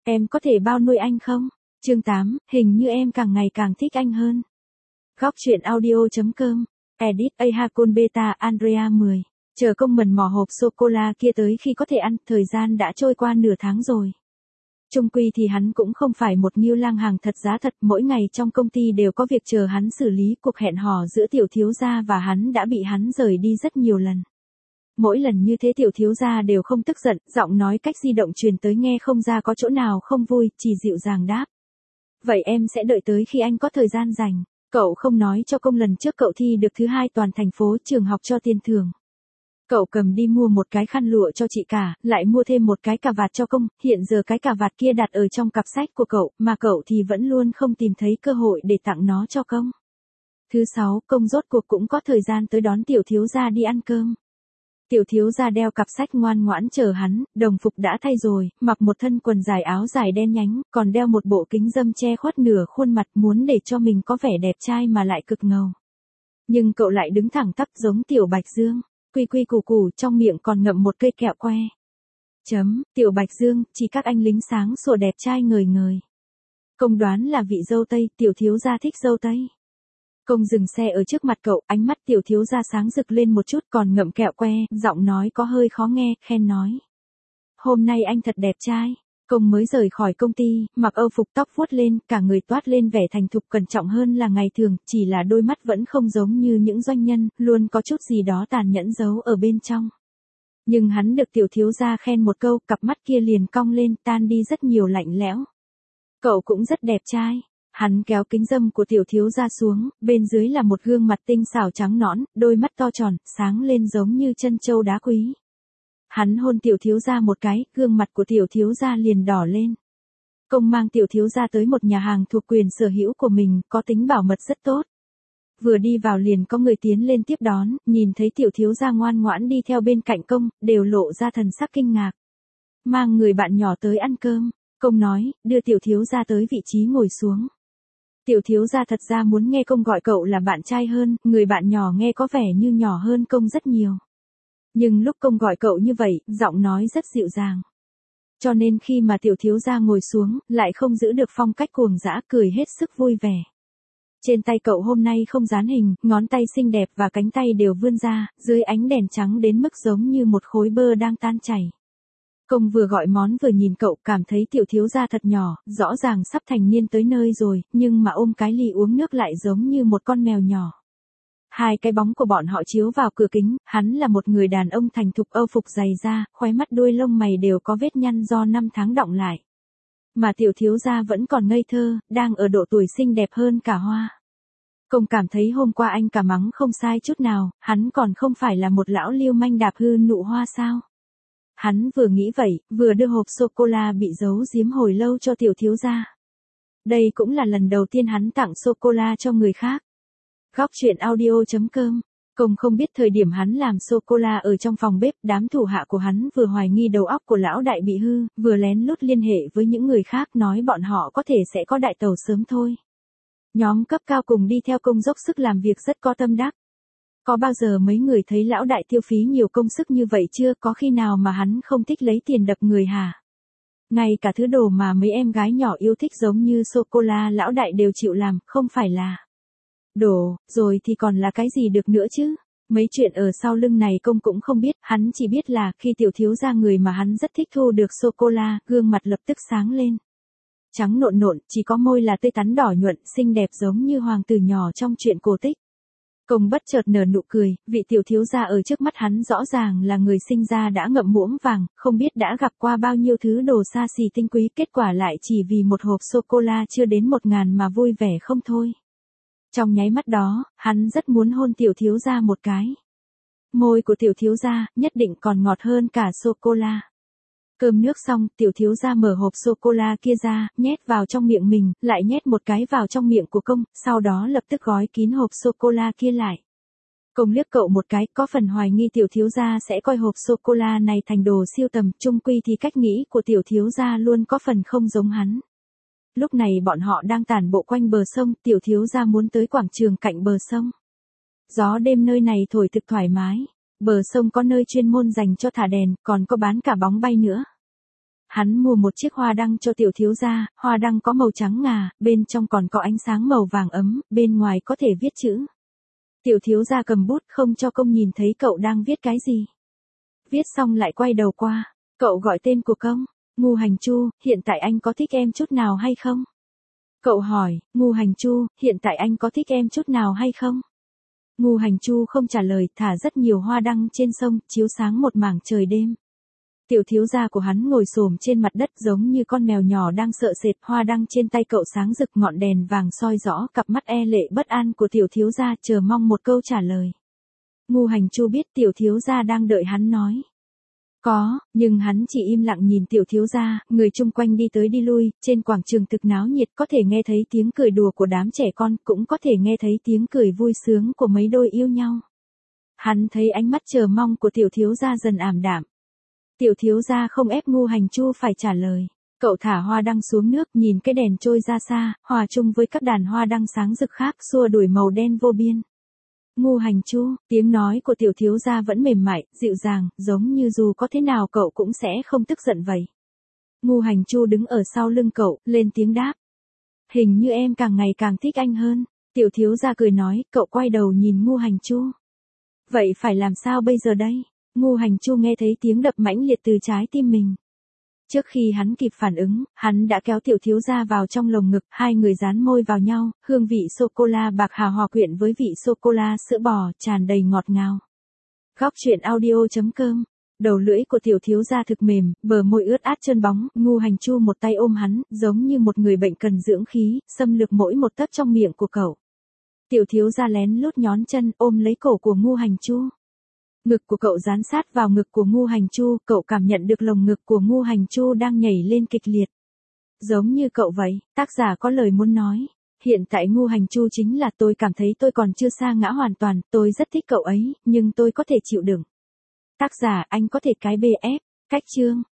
Em có thể bao nuôi anh không? Chương 8, hình như em càng ngày càng thích anh hơn. Góc truyện audio.com. Edit Ahakon Beta Andrea 10. Chờ công mần mỏ hộp sô-cô-la kia tới khi có thể ăn, thời gian đã trôi qua nửa tháng rồi. Chung quy thì hắn cũng không phải một Ngưu Lang hàng thật giá thật, mỗi ngày trong công ty đều có việc chờ hắn xử lý, cuộc hẹn hò giữa tiểu thiếu gia và hắn đã bị hắn rời đi rất nhiều lần. Mỗi lần như thế tiểu thiếu gia đều không tức giận, giọng nói cách di động truyền tới nghe không ra có chỗ nào không vui, chỉ dịu dàng đáp. Vậy em sẽ đợi tới khi anh có thời gian rảnh. Cậu không nói cho công lần trước cậu thi được thứ 2 toàn thành phố trường học cho tiền thưởng. Cậu cầm đi mua một cái khăn lụa cho chị cả, lại mua thêm một cái cà vạt cho công, hiện giờ cái cà vạt kia đặt ở trong cặp sách của cậu, mà cậu thì vẫn luôn không tìm thấy cơ hội để tặng nó cho công. Thứ 6, công rốt cuộc cũng có thời gian tới đón tiểu thiếu gia đi ăn cơm. Tiểu thiếu gia đeo cặp sách ngoan ngoãn chờ hắn, đồng phục đã thay rồi, mặc một thân quần dài áo dài đen nhánh, còn đeo một bộ kính râm che khuất nửa khuôn mặt muốn để cho mình có vẻ đẹp trai mà lại cực ngầu. Nhưng cậu lại đứng thẳng tắp giống tiểu Bạch Dương, quy quy củ củ trong miệng còn ngậm một cây kẹo que. Tiểu Bạch Dương, chỉ các anh lính sáng sủa đẹp trai ngời ngời. Công đoán là vị dâu Tây, tiểu thiếu gia thích dâu Tây. Công dừng xe ở trước mặt cậu, ánh mắt tiểu thiếu gia sáng rực lên một chút còn ngậm kẹo que, giọng nói có hơi khó nghe, khen nói. Hôm nay anh thật đẹp trai. Công mới rời khỏi công ty, mặc âu phục tóc vuốt lên, cả người toát lên vẻ thành thục cẩn trọng hơn là ngày thường, chỉ là đôi mắt vẫn không giống như những doanh nhân, luôn có chút gì đó tàn nhẫn giấu ở bên trong. Nhưng hắn được tiểu thiếu gia khen một câu, cặp mắt kia liền cong lên, tan đi rất nhiều lạnh lẽo. Cậu cũng rất đẹp trai. Hắn kéo kính râm của tiểu thiếu gia xuống, bên dưới là một gương mặt tinh xảo trắng nõn, đôi mắt to tròn, sáng lên giống như chân châu đá quý. Hắn hôn tiểu thiếu gia một cái, gương mặt của tiểu thiếu gia liền đỏ lên. Công mang tiểu thiếu gia tới một nhà hàng thuộc quyền sở hữu của mình, có tính bảo mật rất tốt. Vừa đi vào liền có người tiến lên tiếp đón, nhìn thấy tiểu thiếu gia ngoan ngoãn đi theo bên cạnh công, đều lộ ra thần sắc kinh ngạc. Mang người bạn nhỏ tới ăn cơm, công nói, đưa tiểu thiếu gia tới vị trí ngồi xuống. Tiểu thiếu gia thật ra muốn nghe công gọi cậu là bạn trai hơn, người bạn nhỏ nghe có vẻ như nhỏ hơn công rất nhiều. Nhưng lúc công gọi cậu như vậy, giọng nói rất dịu dàng. Cho nên khi mà tiểu thiếu gia ngồi xuống, lại không giữ được phong cách cuồng dã, cười hết sức vui vẻ. Trên tay cậu hôm nay không dán hình, ngón tay xinh đẹp và cánh tay đều vươn ra, dưới ánh đèn trắng đến mức giống như một khối bơ đang tan chảy. Công vừa gọi món vừa nhìn cậu, cảm thấy tiểu thiếu gia thật nhỏ, rõ ràng sắp thành niên tới nơi rồi, nhưng mà ôm cái ly uống nước lại giống như một con mèo nhỏ. Hai cái bóng của bọn họ chiếu vào cửa kính, hắn là một người đàn ông thành thục âu phục dày da, khóe mắt đuôi lông mày đều có vết nhăn do 5 tháng đọng lại. Mà tiểu thiếu gia vẫn còn ngây thơ, đang ở độ tuổi xinh đẹp hơn cả hoa. Công cảm thấy hôm qua anh cả mắng không sai chút nào, hắn còn không phải là một lão lưu manh đạp hư nụ hoa sao. Hắn vừa nghĩ vậy, vừa đưa hộp sô-cô-la bị giấu giếm hồi lâu cho tiểu thiếu gia. Đây cũng là lần đầu tiên hắn tặng sô-cô-la cho người khác. Góc truyện audio.com. Công không biết thời điểm hắn làm sô-cô-la ở trong phòng bếp, đám thủ hạ của hắn vừa hoài nghi đầu óc của lão đại bị hư, vừa lén lút liên hệ với những người khác nói bọn họ có thể sẽ có đại tàu sớm thôi. Nhóm cấp cao cùng đi theo công dốc sức làm việc rất có tâm đắc. Có bao giờ mấy người thấy lão đại tiêu phí nhiều công sức như vậy chưa, có khi nào mà hắn không thích lấy tiền đập người hả? Ngay cả thứ đồ mà mấy em gái nhỏ yêu thích giống như sô-cô-la lão đại đều chịu làm, không phải là đồ, rồi thì còn là cái gì được nữa chứ? Mấy chuyện ở sau lưng này công cũng không biết, hắn chỉ biết là khi tiểu thiếu gia người mà hắn rất thích thu được sô-cô-la, gương mặt lập tức sáng lên. Trắng nộn nộn, chỉ có môi là tươi tắn đỏ nhuận, xinh đẹp giống như hoàng tử nhỏ trong truyện cổ tích. Công bất chợt nở nụ cười, vị tiểu thiếu gia ở trước mắt hắn rõ ràng là người sinh ra đã ngậm muỗng vàng, không biết đã gặp qua bao nhiêu thứ đồ xa xỉ tinh quý, kết quả lại chỉ vì một hộp sô-cô-la chưa đến 1.000 mà vui vẻ không thôi. Trong nháy mắt đó, hắn rất muốn hôn tiểu thiếu gia một cái. Môi của tiểu thiếu gia nhất định còn ngọt hơn cả sô-cô-la. Cơm nước xong, tiểu thiếu gia mở hộp sô-cô-la kia ra, nhét vào trong miệng mình, lại nhét một cái vào trong miệng của công, sau đó lập tức gói kín hộp sô-cô-la kia lại. Công liếc cậu một cái, có phần hoài nghi tiểu thiếu gia sẽ coi hộp sô-cô-la này thành đồ siêu tầm, chung quy thì cách nghĩ của tiểu thiếu gia luôn có phần không giống hắn. Lúc này bọn họ đang tản bộ quanh bờ sông, tiểu thiếu gia muốn tới quảng trường cạnh bờ sông. Gió đêm nơi này thổi thực thoải mái. Bờ sông có nơi chuyên môn dành cho thả đèn, còn có bán cả bóng bay nữa. Hắn mua một chiếc hoa đăng cho tiểu thiếu gia, hoa đăng có màu trắng ngà, bên trong còn có ánh sáng màu vàng ấm, bên ngoài có thể viết chữ. Tiểu thiếu gia cầm bút không cho công nhìn thấy cậu đang viết cái gì. Viết xong lại quay đầu qua, cậu gọi tên của công, Ngu Hành Chu, hiện tại anh có thích em chút nào hay không? Cậu hỏi, Ngu Hành Chu, hiện tại anh có thích em chút nào hay không? Ngu Hành Chu không trả lời, thả rất nhiều hoa đăng trên sông, chiếu sáng một mảng trời đêm. Tiểu thiếu gia của hắn ngồi xổm trên mặt đất giống như con mèo nhỏ đang sợ sệt, hoa đăng trên tay cậu sáng rực, ngọn đèn vàng soi rõ cặp mắt e lệ bất an của tiểu thiếu gia, chờ mong một câu trả lời. Ngu Hành Chu biết tiểu thiếu gia đang đợi hắn nói. Có, nhưng hắn chỉ im lặng nhìn tiểu thiếu gia, người chung quanh đi tới đi lui, trên quảng trường thực náo nhiệt, có thể nghe thấy tiếng cười đùa của đám trẻ con, cũng có thể nghe thấy tiếng cười vui sướng của mấy đôi yêu nhau. Hắn thấy ánh mắt chờ mong của tiểu thiếu gia dần ảm đạm. Tiểu thiếu gia không ép Ngu Hành Chu phải trả lời. Cậu thả hoa đăng xuống nước, nhìn cái đèn trôi ra xa, hòa chung với các đàn hoa đăng sáng rực khác, xua đuổi màu đen vô biên. Ngu Hành Chu, tiếng nói của tiểu thiếu gia vẫn mềm mại, dịu dàng, giống như dù có thế nào cậu cũng sẽ không tức giận vậy. Ngu Hành Chu đứng ở sau lưng cậu, lên tiếng đáp. Hình như em càng ngày càng thích anh hơn. Tiểu thiếu gia cười nói, cậu quay đầu nhìn Ngu Hành Chu. Vậy phải làm sao bây giờ đây? Ngu Hành Chu nghe thấy tiếng đập mãnh liệt từ trái tim mình. Trước khi hắn kịp phản ứng, hắn đã kéo tiểu thiếu gia vào trong lồng ngực, hai người dán môi vào nhau, hương vị sô-cô-la bạc hà hòa quyện với vị sô-cô-la sữa bò, tràn đầy ngọt ngào. Góc truyện audio.com. Đầu lưỡi của tiểu thiếu gia thực mềm, bờ môi ướt át trơn bóng, Ngu Hành Chu một tay ôm hắn, giống như một người bệnh cần dưỡng khí, xâm lược mỗi một tấc trong miệng của cậu. Tiểu thiếu gia lén lút nhón chân, ôm lấy cổ của Ngu Hành Chu. Ngực của cậu dán sát vào ngực của Ngu Hành Chu, cậu cảm nhận được lồng ngực của Ngu Hành Chu đang nhảy lên kịch liệt. Giống như cậu vậy, tác giả có lời muốn nói. Hiện tại Ngu Hành Chu chính là tôi cảm thấy tôi còn chưa sa ngã hoàn toàn, tôi rất thích cậu ấy, nhưng tôi có thể chịu đựng. Tác giả anh có thể cái BF, cách chương.